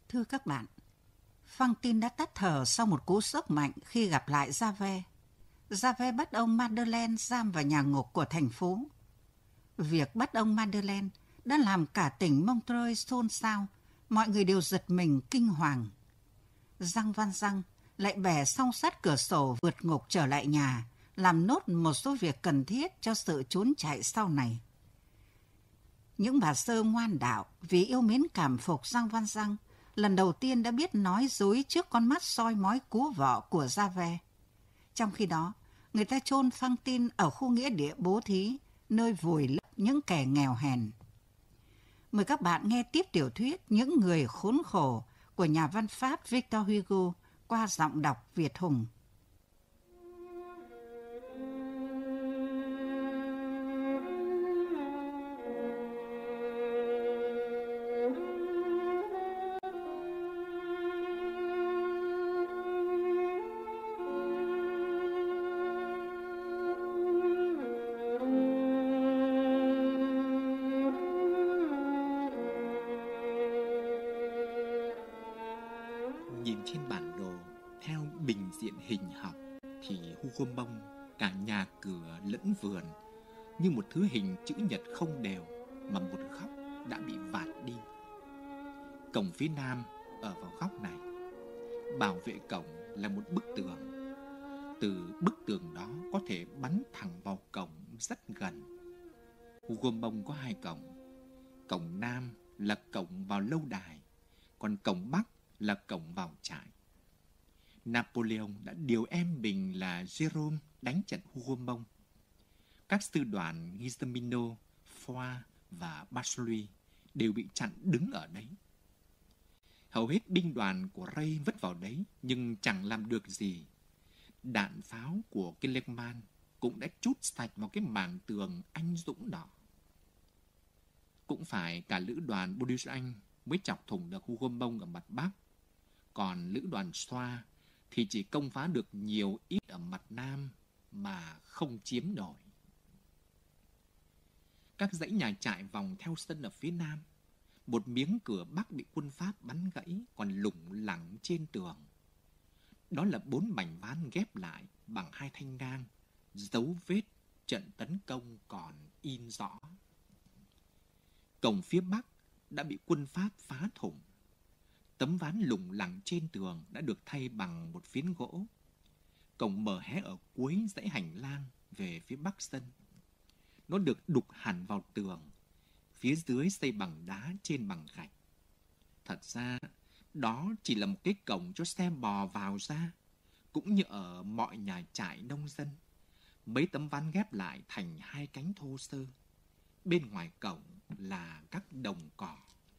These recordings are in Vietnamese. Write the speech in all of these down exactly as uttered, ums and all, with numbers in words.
Thưa các bạn, Fantine đã tắt thở sau một cú sốc mạnh khi gặp lại Javert. Javert bắt ông Madeleine giam vào nhà ngục của thành phố. Việc bắt ông Madeleine đã làm cả tỉnh Montreuil xôn xao, mọi người đều giật mình kinh hoàng. Jean Valjean lại bẻ song sắt cửa sổ vượt ngục trở lại nhà, làm nốt một số việc cần thiết cho sự trốn chạy sau này. Những bà sơ ngoan đạo vì yêu mến cảm phục Jean Valjean lần đầu tiên đã biết nói dối trước con mắt soi mói cú vọ của Javert. Trong khi đó, người ta chôn Fantine ở khu nghĩa địa bố thí, nơi vùi lấp những kẻ nghèo hèn. Mời các bạn nghe tiếp tiểu thuyết Những người khốn khổ của nhà văn Pháp Victor Hugo qua giọng đọc Việt Hùng. Nhìn trên bản đồ theo bình diện hình học thì Hugo Bông cả nhà cửa lẫn vườn như một thứ hình chữ nhật không đều mà một góc đã bị vạt đi. Cổng phía nam ở vào góc này, bảo vệ cổng là một bức tường. Từ bức tường đó có thể bắn thẳng vào cổng rất gần. Hugo Bông có hai cổng. Cổng nam là cổng vào lâu đài, còn cổng bắc là cổng vào trại. Napoleon đã điều em mình là Jérôme đánh trận Hugo Bông. Các sư đoàn Guillermino, Foix và Barclay đều bị chặn đứng ở đấy. Hầu hết binh đoàn của Rey vứt vào đấy nhưng chẳng làm được gì. Đạn pháo của Kellerman cũng đã trút sạch vào cái mảng tường anh dũng đó. Cũng phải cả lữ đoàn Bauduin mới chọc thủng được Hugo Bông ở mặt bắc. Còn lữ đoàn Xoa thì chỉ công phá được nhiều ít ở mặt nam mà không chiếm nổi. Các dãy nhà trại vòng theo sân ở phía nam. Một miếng cửa bắc bị quân Pháp bắn gãy còn lủng lẳng trên tường. Đó là bốn mảnh ván ghép lại bằng hai thanh ngang, dấu vết trận tấn công còn in rõ. Cổng phía bắc đã bị quân Pháp phá thủng. Tấm ván lủng lẳng trên tường đã được thay bằng một phiến gỗ. Cổng mở hé ở cuối dãy hành lang về phía bắc sân. Nó được đục hẳn vào tường, phía dưới xây bằng đá, trên bằng gạch. Thật ra, đó chỉ là một cái cổng cho xe bò vào ra, cũng như ở mọi nhà trại nông dân. Mấy tấm ván ghép lại thành hai cánh thô sơ. Bên ngoài cổng là các đồng cỏ.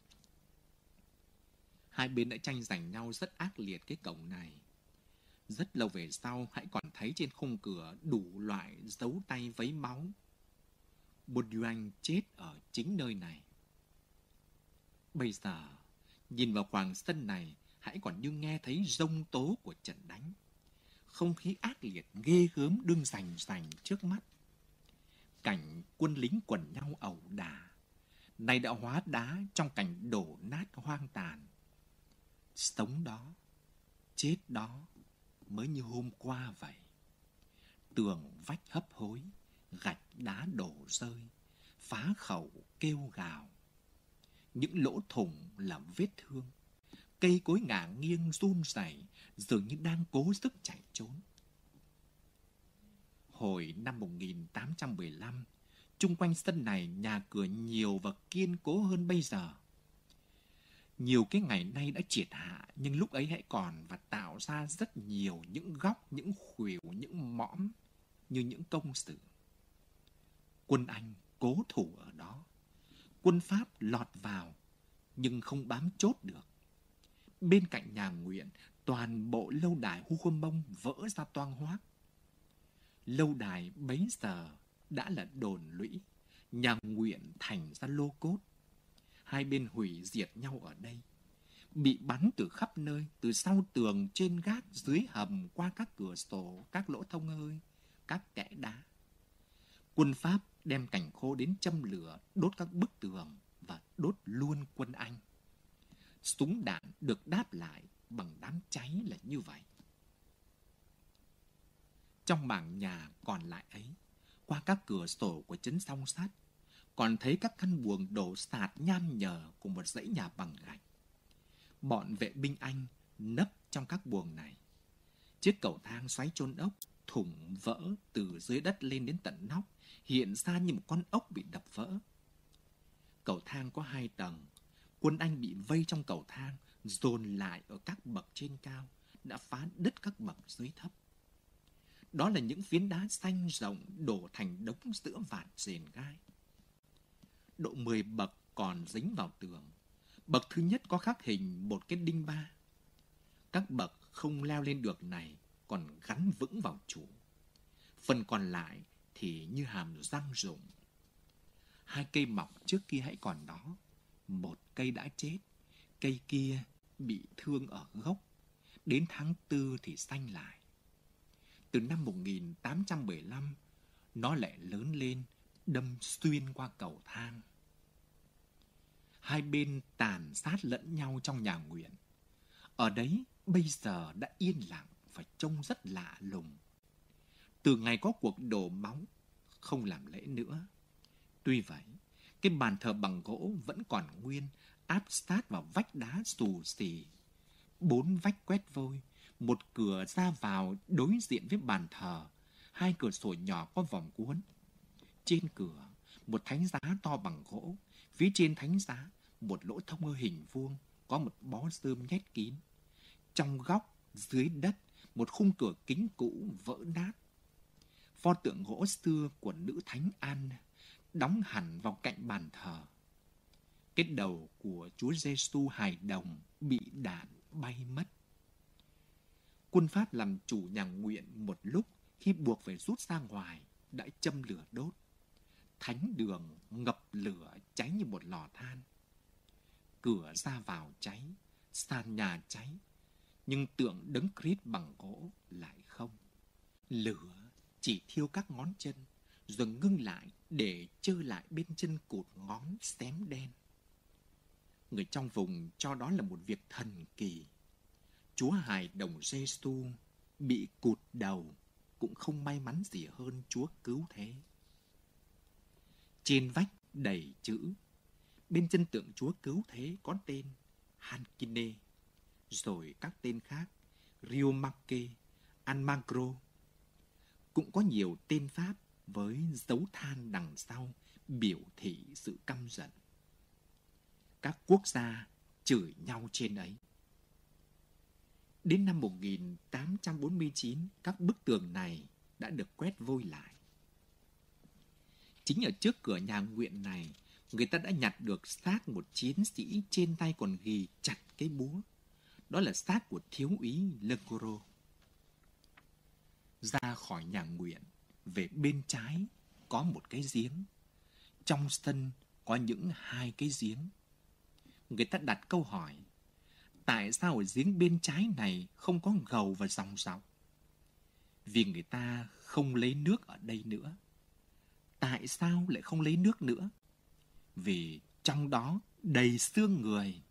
Hai bên đã tranh giành nhau rất ác liệt cái cổng này. Rất lâu về sau hãy còn thấy trên khung cửa đủ loại dấu tay vấy máu. Bauduin chết ở chính nơi này. Bây giờ, nhìn vào khoảng sân này, hãy còn như nghe thấy rông tố của trận đánh. Không khí ác liệt ghê gớm đương rành rành trước mắt. Cảnh quân lính quần nhau ẩu đả, này đã hóa đá trong cảnh đổ nát hoang tàn. Sống đó, chết đó, mới như hôm qua vậy. Tường vách hấp hối, gạch đá đổ rơi, phá khẩu kêu gào. Những lỗ thủng là vết thương. Cây cối ngả nghiêng run rẩy, dường như đang cố sức chạy trốn. Hồi năm một nghìn tám trăm mười lăm, chung quanh sân này nhà cửa nhiều và kiên cố hơn bây giờ. Nhiều cái ngày nay đã triệt hạ, nhưng lúc ấy hãy còn và tạo ra rất nhiều những góc, những khuỷu, những mõm như những công sự. Quân Anh cố thủ ở đó. Quân Pháp lọt vào, nhưng không bám chốt được. Bên cạnh nhà Nguyện, toàn bộ lâu đài Hugo Bông vỡ ra toang hoác. Lâu đài bấy giờ đã là đồn lũy, nhà Nguyện thành ra lô cốt. Hai bên hủy diệt nhau ở đây. Bị bắn từ khắp nơi, từ sau tường, trên gác, dưới hầm, qua các cửa sổ, các lỗ thông hơi, các kẽ đá. Quân Pháp đem cành khô đến châm lửa, đốt các bức tường và đốt luôn quân Anh. súng đạn được đáp lại bằng đám cháy là như vậy. Trong mảng nhà còn lại ấy, qua các cửa sổ của trấn Song Sắt, còn thấy các căn buồng đổ sạt nham nhở của một dãy nhà bằng gạch. Bọn vệ binh Anh nấp trong các buồng này. Chiếc cầu thang xoáy chôn ốc, thủng vỡ từ dưới đất lên đến tận nóc, hiện ra như một con ốc bị đập vỡ. Cầu thang có hai tầng. Quân Anh bị vây trong cầu thang, dồn lại ở các bậc trên cao, đã phá đứt các bậc dưới thấp. Đó là những phiến đá xanh rộng đổ thành đống giữa vạt rền gai. Độ mười bậc còn dính vào tường. Bậc thứ nhất có khắc hình một cái đinh ba. Các bậc không leo lên được này còn gắn vững vào trụ. Phần còn lại thì như hàm răng rụng. Hai cây mọc trước kia hãy còn đó. Một cây đã chết, cây kia bị thương ở gốc. Đến tháng tư thì xanh lại. Từ năm một nghìn tám trăm mười lăm, nó lại lớn lên, đâm xuyên qua cầu thang. Hai bên tàn sát lẫn nhau trong nhà nguyện. Ở đấy bây giờ đã yên lặng và trông rất lạ lùng. Từ ngày có cuộc đổ máu, không làm lễ nữa. Tuy vậy, cái bàn thờ bằng gỗ vẫn còn nguyên, áp sát vào vách đá xù xì. Bốn vách quét vôi, một cửa ra vào đối diện với bàn thờ, hai cửa sổ nhỏ có vòng cuốn. Trên cửa, một thánh giá to bằng gỗ, phía trên thánh giá, một lỗ thông ở hình vuông, có một bó rơm nhét kín. Trong góc, dưới đất, một khung cửa kính cũ vỡ nát. Pho tượng gỗ xưa của nữ thánh Anne đóng hẳn vào cạnh bàn thờ. Cái đầu của Chúa Giêsu hài đồng bị đạn bay mất. Quân Pháp làm chủ nhà nguyện một lúc khi buộc phải rút ra ngoài đã châm lửa đốt. Thánh đường ngập lửa cháy như một lò than. Cửa ra vào cháy, sàn nhà cháy, nhưng tượng Đấng Christ bằng gỗ lại không. Lửa chỉ thiêu các ngón chân, rồi ngưng lại để trơ lại bên chân cụt ngón xém đen. Người trong vùng cho đó là một việc thần kỳ. Chúa hài đồng Giêsu bị cụt đầu cũng không may mắn gì hơn Chúa cứu thế. Trên vách đầy chữ. Bên chân tượng Chúa cứu thế có tên Hankine, rồi các tên khác Riomake, Almagro. Cũng có nhiều tên Pháp với dấu than đằng sau biểu thị sự căm giận. Các quốc gia chửi nhau trên ấy. Đến năm một nghìn tám trăm bốn mươi chín, các bức tường này đã được quét vôi lại. Chính ở trước cửa nhà nguyện này, người ta đã nhặt được xác một chiến sĩ trên tay còn ghi chặt cái búa. Đó là xác của thiếu úy Legoro. Ra khỏi nhà nguyện, về bên trái có một cái giếng. Trong sân có những hai cái giếng. Người ta đặt câu hỏi, tại sao ở giếng bên trái này không có gầu và dòng dọc? Vì người ta không lấy nước ở đây nữa. Tại sao lại không lấy nước nữa? Vì trong đó đầy xương người.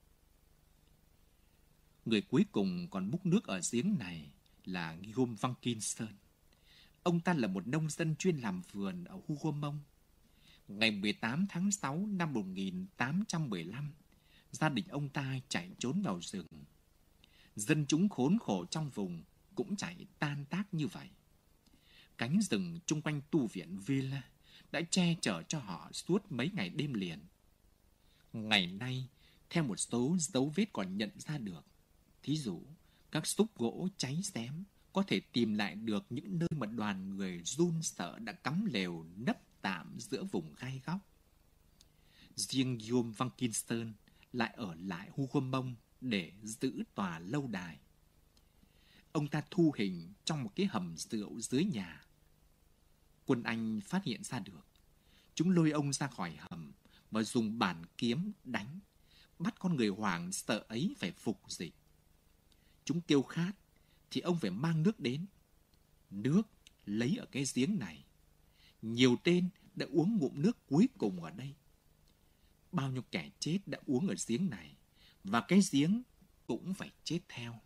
Người cuối cùng còn múc nước ở giếng này là Guillaume Vankinson. Ông ta là một nông dân chuyên làm vườn ở Hougoumont. Ngày mười tám tháng sáu năm một nghìn tám trăm mười lăm, gia đình ông ta chạy trốn vào rừng. Dân chúng khốn khổ trong vùng cũng chạy tan tác như vậy. Cánh rừng chung quanh tu viện Villa đã che chở cho họ suốt mấy ngày đêm liền. Ngày nay, theo một số dấu vết còn nhận ra được, thí dụ, các xúc gỗ cháy xém có thể tìm lại được những nơi mà đoàn người run sợ đã cắm lều nấp tạm giữa vùng gai góc. Riêng Guillaume Vankinson lại ở lại Hougoumont để giữ tòa lâu đài. Ông ta thu hình trong một cái hầm rượu dưới nhà. Quân Anh phát hiện ra được. Chúng lôi ông ra khỏi hầm và dùng bản kiếm đánh, bắt con người hoảng sợ ấy phải phục dịch. Chúng kêu khát thì ông phải mang nước đến. Nước lấy ở cái giếng này. Nhiều tên đã uống ngụm nước cuối cùng ở đây. Bao nhiêu kẻ chết đã uống ở giếng này, và cái giếng cũng phải chết theo.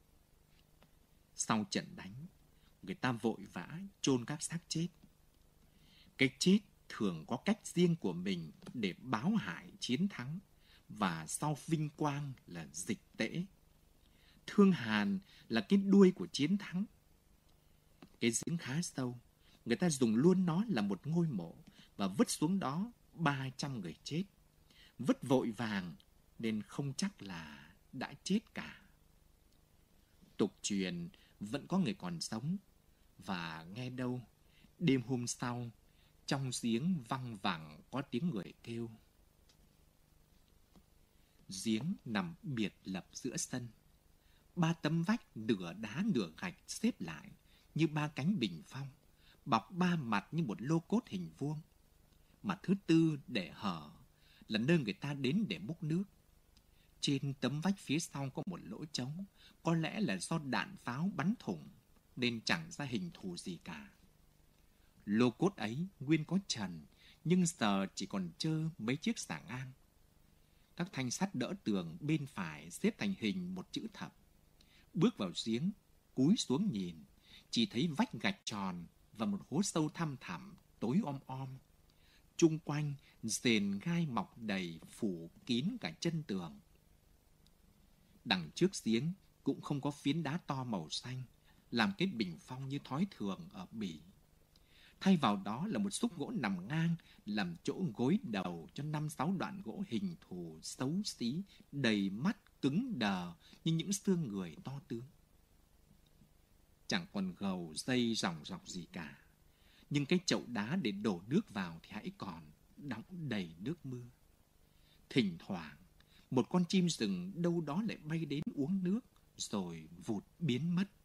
Sau trận đánh, người ta vội vã chôn các xác chết. Cái chết thường có cách riêng của mình để báo hại chiến thắng, và sau vinh quang là dịch tễ. Thương hàn là cái đuôi của chiến thắng. Cái giếng khá sâu, người ta dùng luôn nó là một ngôi mộ và vứt xuống đó ba trăm người chết. Vứt vội vàng nên không chắc là đã chết cả. Tục truyền vẫn có người còn sống, và nghe đâu đêm hôm sau trong giếng văng vẳng có tiếng người kêu. Giếng nằm biệt lập giữa sân. Ba tấm vách nửa đá nửa gạch xếp lại như ba cánh bình phong, bọc ba mặt như một lô cốt hình vuông. Mặt thứ tư để hở là nơi người ta đến để múc nước. Trên tấm vách phía sau có một lỗ trống, có lẽ là do đạn pháo bắn thủng, nên chẳng ra hình thù gì cả. Lô cốt ấy nguyên có trần, nhưng giờ chỉ còn trơ mấy chiếc xà ngang. Các thanh sắt đỡ tường bên phải xếp thành hình một chữ thập. Bước vào giếng, cúi xuống nhìn, chỉ thấy vách gạch tròn và một hố sâu thăm thẳm, tối om om. Chung quanh rền gai mọc đầy phủ kín cả chân tường. Đằng trước giếng cũng không có phiến đá to màu xanh, làm cái bình phong như thói thường ở Bỉ. Thay vào đó là một xúc gỗ nằm ngang, làm chỗ gối đầu cho năm sáu đoạn gỗ hình thù xấu xí, đầy mắt cứng đờ như những xương người to tướng. Chẳng còn gầu dây ròng rọc gì cả, nhưng cái chậu đá để đổ nước vào thì hãy còn, đọng đầy nước mưa. Thỉnh thoảng, một con chim rừng đâu đó lại bay đến uống nước, rồi vụt biến mất.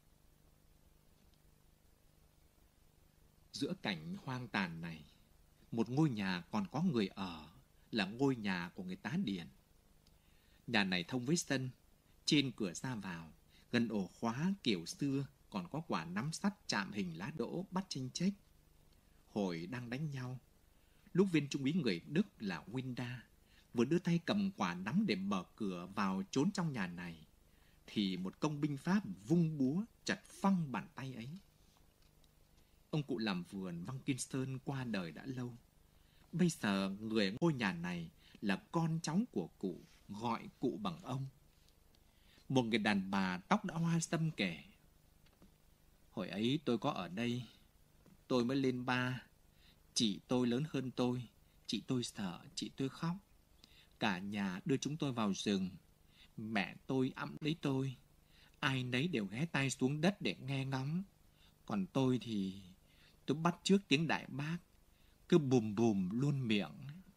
Giữa cảnh hoang tàn này, một ngôi nhà còn có người ở, là ngôi nhà của người tá điền. Nhà này thông với sân, trên cửa ra vào, gần ổ khóa kiểu xưa còn có quả nắm sắt chạm hình lá đỗ bắt chênh chếch. Hồi đang đánh nhau, lúc viên trung úy người Đức là Winda vừa đưa tay cầm quả nắm để mở cửa vào trốn trong nhà này, thì một công binh Pháp vung búa chặt phăng bàn tay ấy. Ông cụ làm vườn Vankinson qua đời đã lâu. Bây giờ người ở ngôi nhà này là con cháu của cụ, gọi cụ bằng ông. Một người đàn bà tóc đã hoa râm kể: hồi ấy tôi có ở đây, tôi mới lên ba. Chị tôi lớn hơn tôi, chị tôi sợ, chị tôi khóc. Cả nhà đưa chúng tôi vào rừng. Mẹ tôi ẵm lấy tôi. Ai nấy đều ghé tay xuống đất để nghe ngóng. Còn tôi thì tôi bắt chước tiếng đại bác, cứ bùm bùm luôn miệng.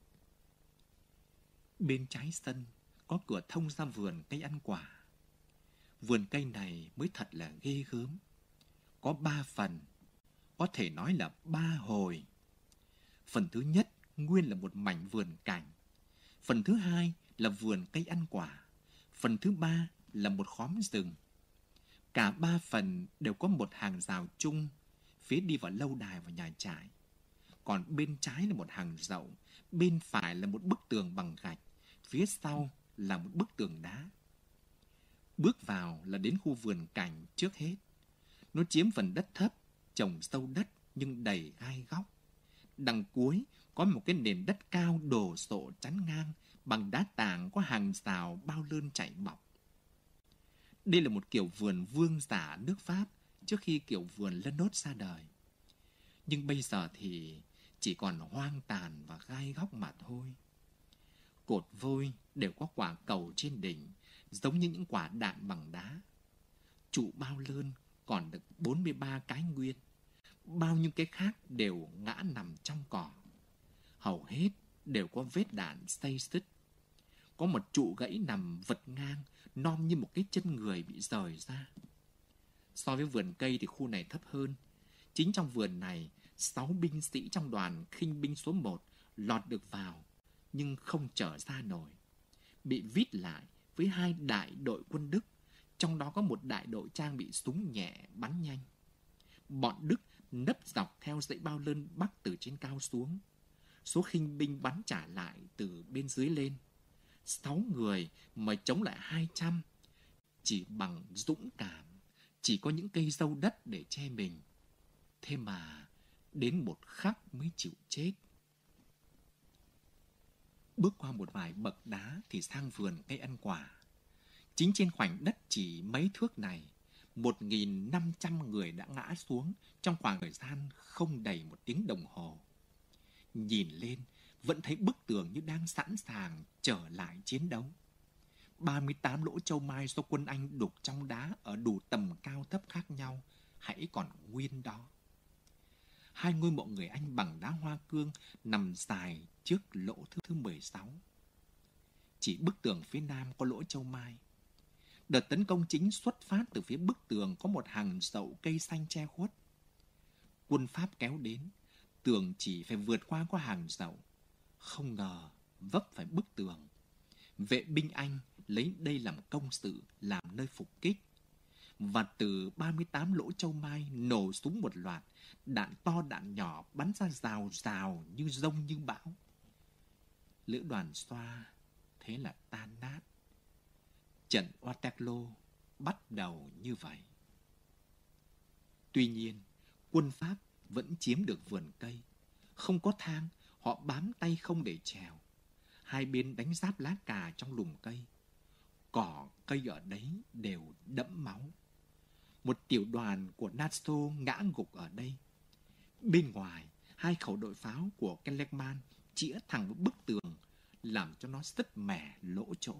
Bên trái sân có cửa thông ra vườn cây ăn quả. Vườn cây này mới thật là ghê gớm. Có ba phần, có thể nói là ba hồi. Phần thứ nhất nguyên là một mảnh vườn cảnh. Phần thứ hai là vườn cây ăn quả. Phần thứ ba là một khóm rừng. Cả ba phần đều có một hàng rào chung, phía đi vào lâu đài và nhà trại. Còn bên trái là một hàng rậu, bên phải là một bức tường bằng gạch, phía sau là một bức tường đá. Bước vào là đến khu vườn cảnh trước hết. Nó chiếm phần đất thấp, trồng sâu đất nhưng đầy gai góc. Đằng cuối có một cái nền đất cao đổ sộ chắn ngang, bằng đá tảng có hàng rào bao lơn chạy bọc. Đây là một kiểu vườn vương giả nước Pháp trước khi kiểu vườn Lenot ra đời. Nhưng bây giờ thì chỉ còn hoang tàn và gai góc mà thôi. Cột vôi đều có quả cầu trên đỉnh, giống như những quả đạn bằng đá. Trụ bao lơn còn được bốn mươi ba cái nguyên. Bao nhiêu cái khác đều ngã nằm trong cỏ. Hầu hết đều có vết đạn xây xích. Có một trụ gãy nằm vật ngang, non như một cái chân người bị rời ra. So với vườn cây thì khu này thấp hơn. Chính trong vườn này, sáu binh sĩ trong đoàn khinh binh số một lọt được vào, nhưng không trở ra nổi. Bị vít lại với hai đại đội quân Đức, trong đó có một đại đội trang bị súng nhẹ bắn nhanh. Bọn Đức nấp dọc theo dãy bao lơn bắc từ trên cao xuống. Số khinh binh bắn trả lại từ bên dưới lên. Sáu người mà chống lại hai trăm, chỉ bằng dũng cảm, chỉ có những cây dâu đất để che mình. Thế mà đến một khắc mới chịu chết. Bước qua một vài bậc đá thì sang vườn cây ăn quả. Chính trên khoảnh đất chỉ mấy thước này, một nghìn năm trăm người đã ngã xuống trong khoảng thời gian không đầy một tiếng đồng hồ. Nhìn lên, vẫn thấy bức tường như đang sẵn sàng trở lại chiến đấu. ba mươi tám lỗ châu mai do quân Anh đục trong đá ở đủ tầm cao thấp khác nhau, hãy còn nguyên đó. Hai ngôi mộ người Anh bằng đá hoa cương nằm dài trước lỗ thứ thứ mười sáu. Chỉ bức tường phía nam có lỗ châu mai. Đợt tấn công chính xuất phát từ phía bức tường có một hàng dậu cây xanh che khuất. Quân Pháp kéo đến, tường chỉ phải vượt qua qua hàng dậu. Không ngờ vấp phải bức tường. Vệ binh Anh lấy đây làm công sự, làm nơi phục kích. Và từ ba mươi tám lỗ châu mai nổ súng một loạt, đạn to đạn nhỏ bắn ra rào rào như rông như bão. Lữ đoàn Xoa thế là tan nát. Trận Waterloo bắt đầu như vậy. Tuy nhiên, quân Pháp vẫn chiếm được vườn cây. Không có thang, họ bám tay không để trèo. Hai bên đánh giáp lá cà trong lùm cây. Cỏ cây ở đấy đều đẫm máu. Một tiểu đoàn của NATO ngã gục ở đây. Bên ngoài, hai khẩu đội pháo của Kellerman chĩa thẳng vào bức tường, làm cho nó sứt mẻ lỗ chỗ.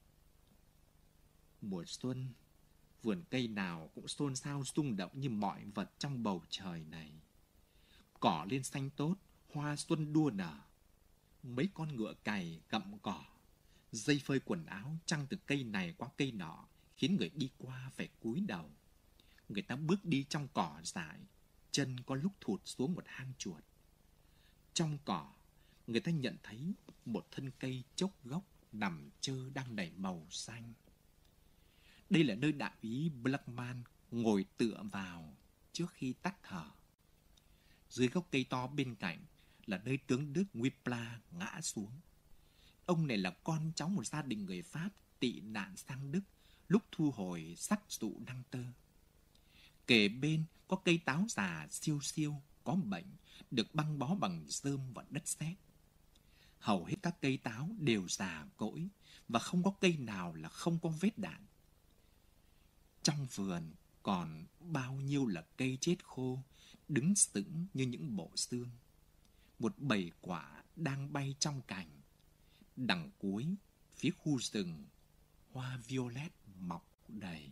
Mùa xuân, vườn cây nào cũng xôn xao rung động như mọi vật trong bầu trời này. Cỏ lên xanh tốt, hoa xuân đua nở. Mấy con ngựa cày gặm cỏ, dây phơi quần áo trăng từ cây này qua cây nọ, khiến người đi qua phải cúi đầu. Người ta bước đi trong cỏ dại, chân có lúc thụt xuống một hang chuột. Trong cỏ, người ta nhận thấy một thân cây chốc gốc nằm trơ đang đầy màu xanh. Đây là nơi đại úy Blackman ngồi tựa vào trước khi tắt thở. Dưới gốc cây to bên cạnh là nơi tướng Đức Whipla ngã xuống. Ông này là con cháu một gia đình người Pháp tị nạn sang Đức lúc thu hồi sắt dụ Năng Tơ. Kề bên có cây táo già siêu siêu, có bệnh, được băng bó bằng rơm và đất sét. Hầu hết các cây táo đều già cỗi và không có cây nào là không có vết đạn. Trong vườn còn bao nhiêu là cây chết khô, đứng sững như những bộ xương. Một bầy quả đang bay trong cành. Đằng cuối, phía khu rừng, hoa violet mọc đầy.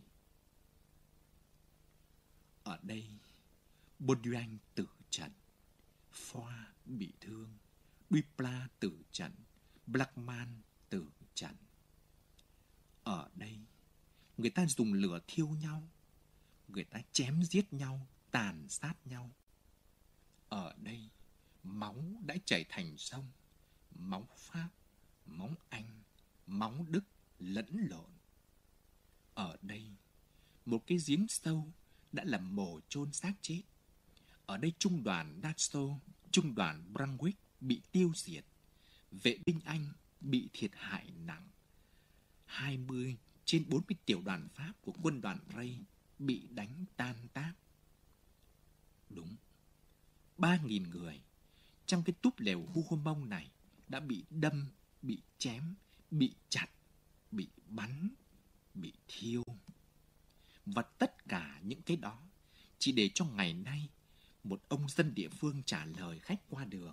Ở đây, Bauduin tử trận, Foy bị thương, Dupla tử trận, Blackman tử trận. Ở đây, người ta dùng lửa thiêu nhau, người ta chém giết nhau, tàn sát nhau. Ở đây, máu đã chảy thành sông, máu Pháp, máu Anh, máu Đức lẫn lộn. Ở đây, một cái giếng sâu đã làm mồ chôn xác chết. Ở đây trung đoàn NATO, trung đoàn Brunswick bị tiêu diệt. Vệ binh Anh bị thiệt hại nặng. hai mươi trên bốn mươi tiểu đoàn Pháp của quân đoàn Rey bị đánh tan tác. Đúng, ba nghìn người trong cái túp lều Hougoumont này đã bị đâm, bị chém, bị chặt, bị bắn, bị thiêu. Và tất cả những cái đó chỉ để cho ngày nay một ông dân địa phương trả lời khách qua đường.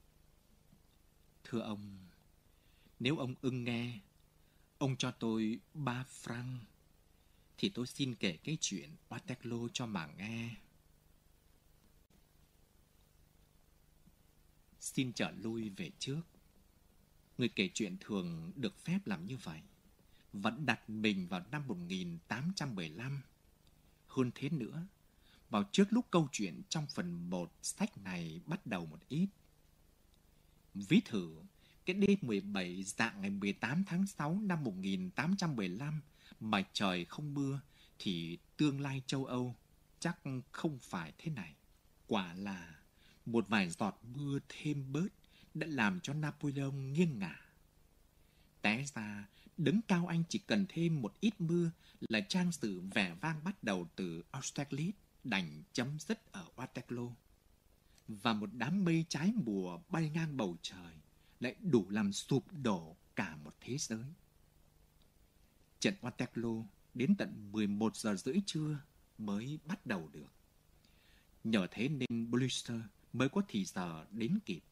Thưa ông, nếu ông ưng nghe, ông cho tôi ba franc, thì tôi xin kể cái chuyện Waterloo cho mà nghe. Xin trở lui về trước. Người kể chuyện thường được phép làm như vậy, vẫn đặt mình vào năm một nghìn tám trăm mười lăm. Hơn thế nữa, vào trước lúc câu chuyện trong phần một sách này bắt đầu một ít. Ví thử, cái đêm mười bảy dạng ngày mười tám tháng sáu năm một nghìn tám trăm mười lăm mà trời không mưa, thì tương lai châu Âu chắc không phải thế này. Quả là một vài giọt mưa thêm bớt đã làm cho Napoleon nghiêng ngả. Té ra, đấng cao anh chỉ cần thêm một ít mưa là trang sử vẻ vang bắt đầu từ Austerlitz đành chấm dứt ở Waterloo. Và một đám mây trái mùa bay ngang bầu trời lại đủ làm sụp đổ cả một thế giới. Trận Waterloo đến tận mười một giờ rưỡi trưa mới bắt đầu được. Nhờ thế nên Blücher mới có thì giờ đến kịp.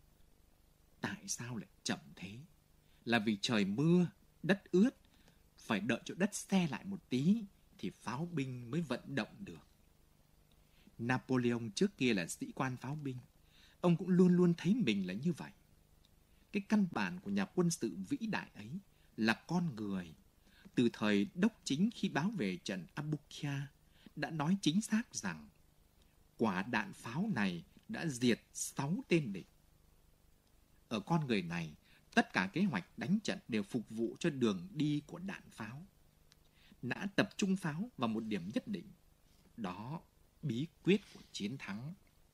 Tại sao lại chậm thế? Là vì trời mưa, đất ướt, phải đợi cho đất se lại một tí thì pháo binh mới vận động được. Napoleon trước kia là sĩ quan pháo binh, ông cũng luôn luôn thấy mình là như vậy. Cái căn bản của nhà quân sự vĩ đại ấy là con người. Từ thời đốc chính khi báo về trận Abukia đã nói chính xác rằng quả đạn pháo này đã diệt sáu tên địch. Ở con người này, tất cả kế hoạch đánh trận đều phục vụ cho đường đi của đạn pháo. Đã tập trung pháo vào một điểm nhất định. Đó, bí quyết của chiến thắng.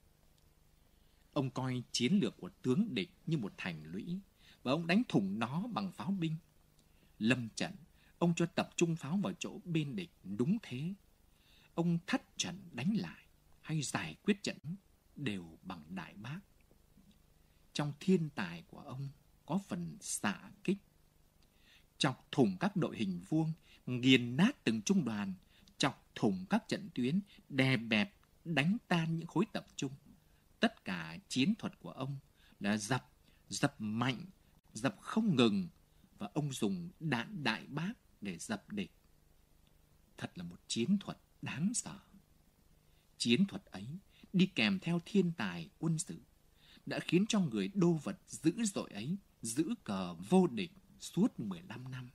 Ông coi chiến lược của tướng địch như một thành lũy, và ông đánh thủng nó bằng pháo binh. Lâm trận, ông cho tập trung pháo vào chỗ bên địch đúng thế. Ông thất trận đánh lại, hay giải quyết trận đều bằng đại bác. Trong thiên tài của ông có phần xạ kích. Chọc thủng các đội hình vuông, nghiền nát từng trung đoàn, chọc thủng các trận tuyến, đè bẹp, đánh tan những khối tập trung. Tất cả chiến thuật của ông là dập, dập mạnh, dập không ngừng, và ông dùng đạn đại bác để dập địch. Thật là một chiến thuật đáng sợ. Chiến thuật ấy đi kèm theo thiên tài quân sự đã khiến cho người đô vật dữ dội ấy giữ cờ vô địch suốt mười lăm năm.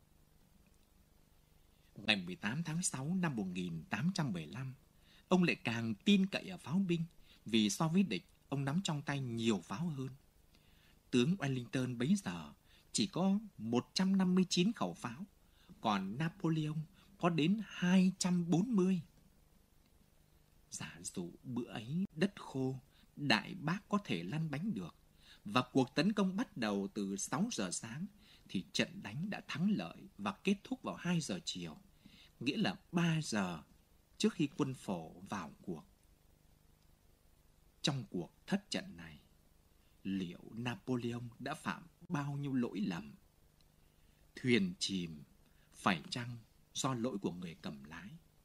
Ngày mười tám tháng sáu năm một nghìn tám trăm mười lăm, ông lại càng tin cậy ở pháo binh, vì so với địch, ông nắm trong tay nhiều pháo hơn. Tướng Wellington bấy giờ chỉ có một trăm năm mươi chín khẩu pháo, còn Napoleon có đến hai trăm bốn mươi. Giả dụ bữa ấy đất khô, đại bác có thể lăn bánh được, và cuộc tấn công bắt đầu từ sáu giờ sáng, thì trận đánh đã thắng lợi và kết thúc vào hai giờ chiều, nghĩa là ba giờ trước khi quân phổ vào cuộc. Trong cuộc thất trận này, liệu Napoleon đã phạm bao nhiêu lỗi lầm? Thuyền chìm, phải chăng do lỗi của người cầm lái?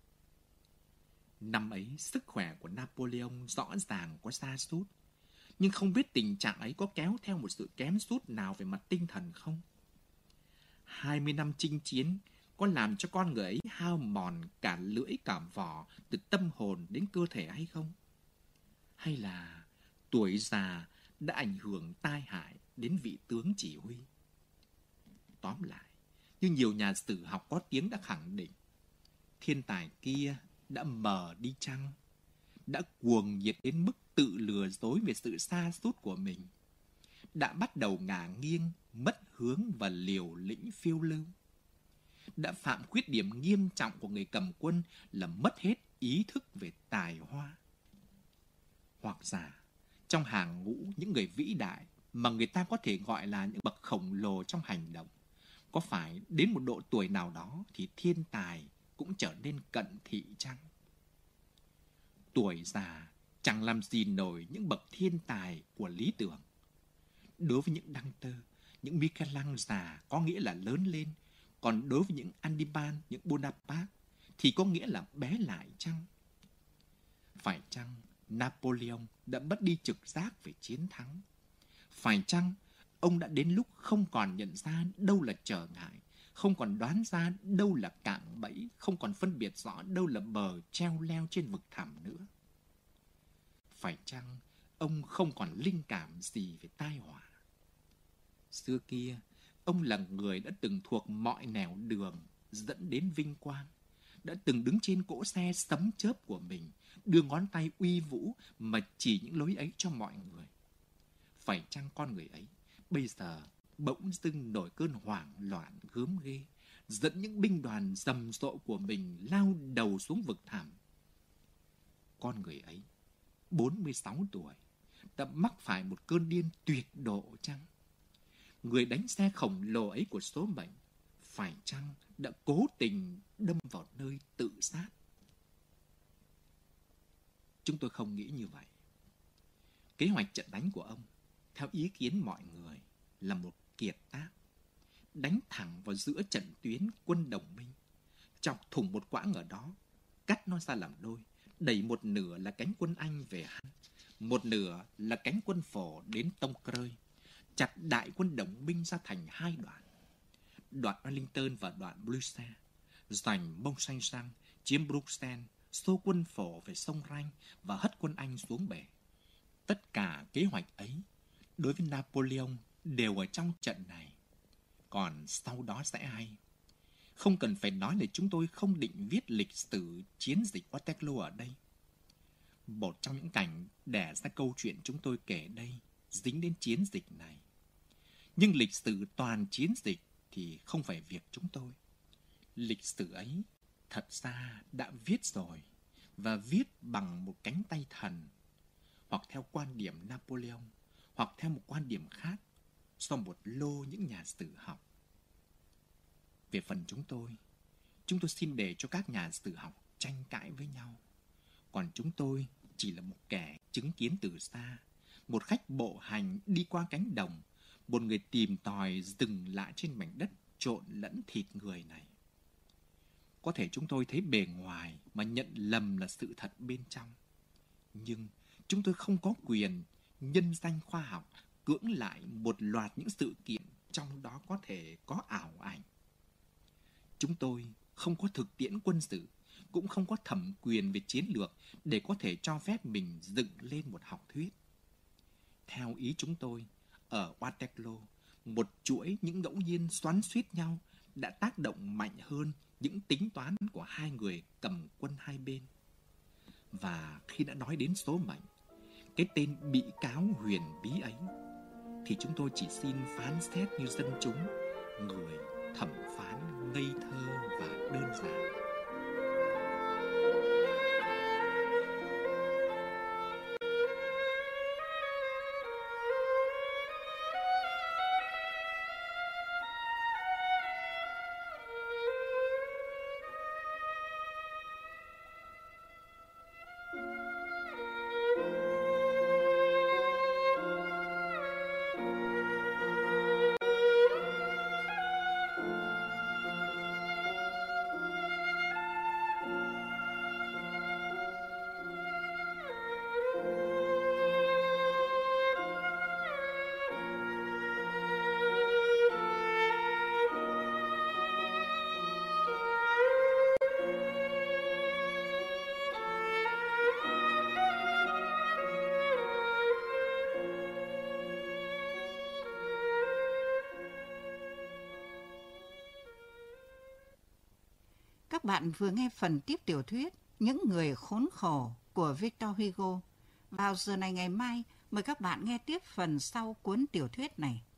Năm ấy, sức khỏe của Napoleon rõ ràng có sa sút, nhưng không biết tình trạng ấy có kéo theo một sự kém sút nào về mặt tinh thần không? Hai mươi năm chinh chiến có làm cho con người ấy hao mòn cả lưỡi cả vỏ, từ tâm hồn đến cơ thể hay không? Hay là tuổi già đã ảnh hưởng tai hại đến vị tướng chỉ huy? Tóm lại, như nhiều nhà sử học có tiếng đã khẳng định, thiên tài kia đã mờ đi chăng? Đã cuồng nhiệt đến mức tự lừa dối về sự sa sút của mình? Đã bắt đầu ngả nghiêng, mất hướng và liều lĩnh phiêu lưu? Đã phạm khuyết điểm nghiêm trọng của người cầm quân là mất hết ý thức về tài hoa? Hoặc giả, trong hàng ngũ những người vĩ đại mà người ta có thể gọi là những bậc khổng lồ trong hành động, có phải đến một độ tuổi nào đó thì thiên tài cũng trở nên cận thị chăng? Tuổi già chẳng làm gì nổi những bậc thiên tài của lý tưởng. Đối với những Đăng Tơ, những Michelang già có nghĩa là lớn lên, còn đối với những Andiban, những Bonaparte thì có nghĩa là bé lại chăng? Phải chăng Napoleon đã mất đi trực giác về chiến thắng? Phải chăng ông đã đến lúc không còn nhận ra đâu là trở ngại, không còn đoán ra đâu là cạm bẫy, không còn phân biệt rõ đâu là bờ treo leo trên vực thẳm nữa? Phải chăng ông không còn linh cảm gì về tai họa? Xưa kia, ông là người đã từng thuộc mọi nẻo đường dẫn đến vinh quang, đã từng đứng trên cỗ xe sấm chớp của mình, đưa ngón tay uy vũ mà chỉ những lối ấy cho mọi người. Phải chăng con người ấy bây giờ bỗng dưng nổi cơn hoảng loạn gớm ghê, dẫn những binh đoàn rầm rộ của mình lao đầu xuống vực thẳm? Con người ấy, bốn mươi sáu tuổi, đã mắc phải một cơn điên tuyệt độ chăng? người đánh xe khổng lồ ấy của số mệnh phải chăng đã cố tình đâm vào nơi tự sát? Chúng tôi không nghĩ như vậy. Kế hoạch trận đánh của ông, theo ý kiến mọi người, là một kiệt tác. Đánh thẳng vào giữa trận tuyến quân đồng minh, chọc thủng một quãng ở đó, cắt nó ra làm đôi, đẩy một nửa là cánh quân Anh về Han, một nửa là cánh quân Phổ đến Tông Crơi, chặt đại quân đồng minh ra thành hai đoạn. Đoạn Wellington và đoạn Bruxelles, giành Mont Saint-Jean, chiếm Bruxelles, xô quân Phổ về sông Ranh và hất quân Anh xuống bể. Tất cả kế hoạch ấy, đối với Napoleon, đều ở trong trận này. Còn sau đó sẽ hay. Không cần phải nói là chúng tôi không định viết lịch sử chiến dịch Waterloo ở đây. Một trong những cảnh đẻ ra câu chuyện chúng tôi kể đây dính đến chiến dịch này. Nhưng lịch sử toàn chiến dịch thì không phải việc chúng tôi. Lịch sử ấy thật ra đã viết rồi, và viết bằng một cánh tay thần, hoặc theo quan điểm Napoleon, hoặc theo một quan điểm khác do một lô những nhà sử học. Về phần chúng tôi, chúng tôi xin để cho các nhà sử học tranh cãi với nhau. Còn chúng tôi chỉ là một kẻ chứng kiến từ xa, một khách bộ hành đi qua cánh đồng, một người tìm tòi dừng lại trên mảnh đất trộn lẫn thịt người này. Có thể chúng tôi thấy bề ngoài mà nhận lầm là sự thật bên trong. Nhưng chúng tôi không có quyền nhân danh khoa học cưỡng lại một loạt những sự kiện trong đó có thể có ảo ảnh. Chúng tôi không có thực tiễn quân sự, cũng không có thẩm quyền về chiến lược để có thể cho phép mình dựng lên một học thuyết. Theo ý chúng tôi, ở Waterloo, một chuỗi những ngẫu nhiên xoắn xuýt nhau đã tác động mạnh hơn những tính toán của hai người cầm quân hai bên. Và khi đã nói đến số mệnh, cái tên bị cáo huyền bí ấy, thì chúng tôi chỉ xin phán xét như dân chúng, người thẩm phán ngây thơ và đơn giản. Các bạn vừa nghe phần tiếp tiểu thuyết Những người khốn khổ của Victor Hugo. Vào giờ này ngày mai, mời các bạn nghe tiếp phần sau cuốn tiểu thuyết này.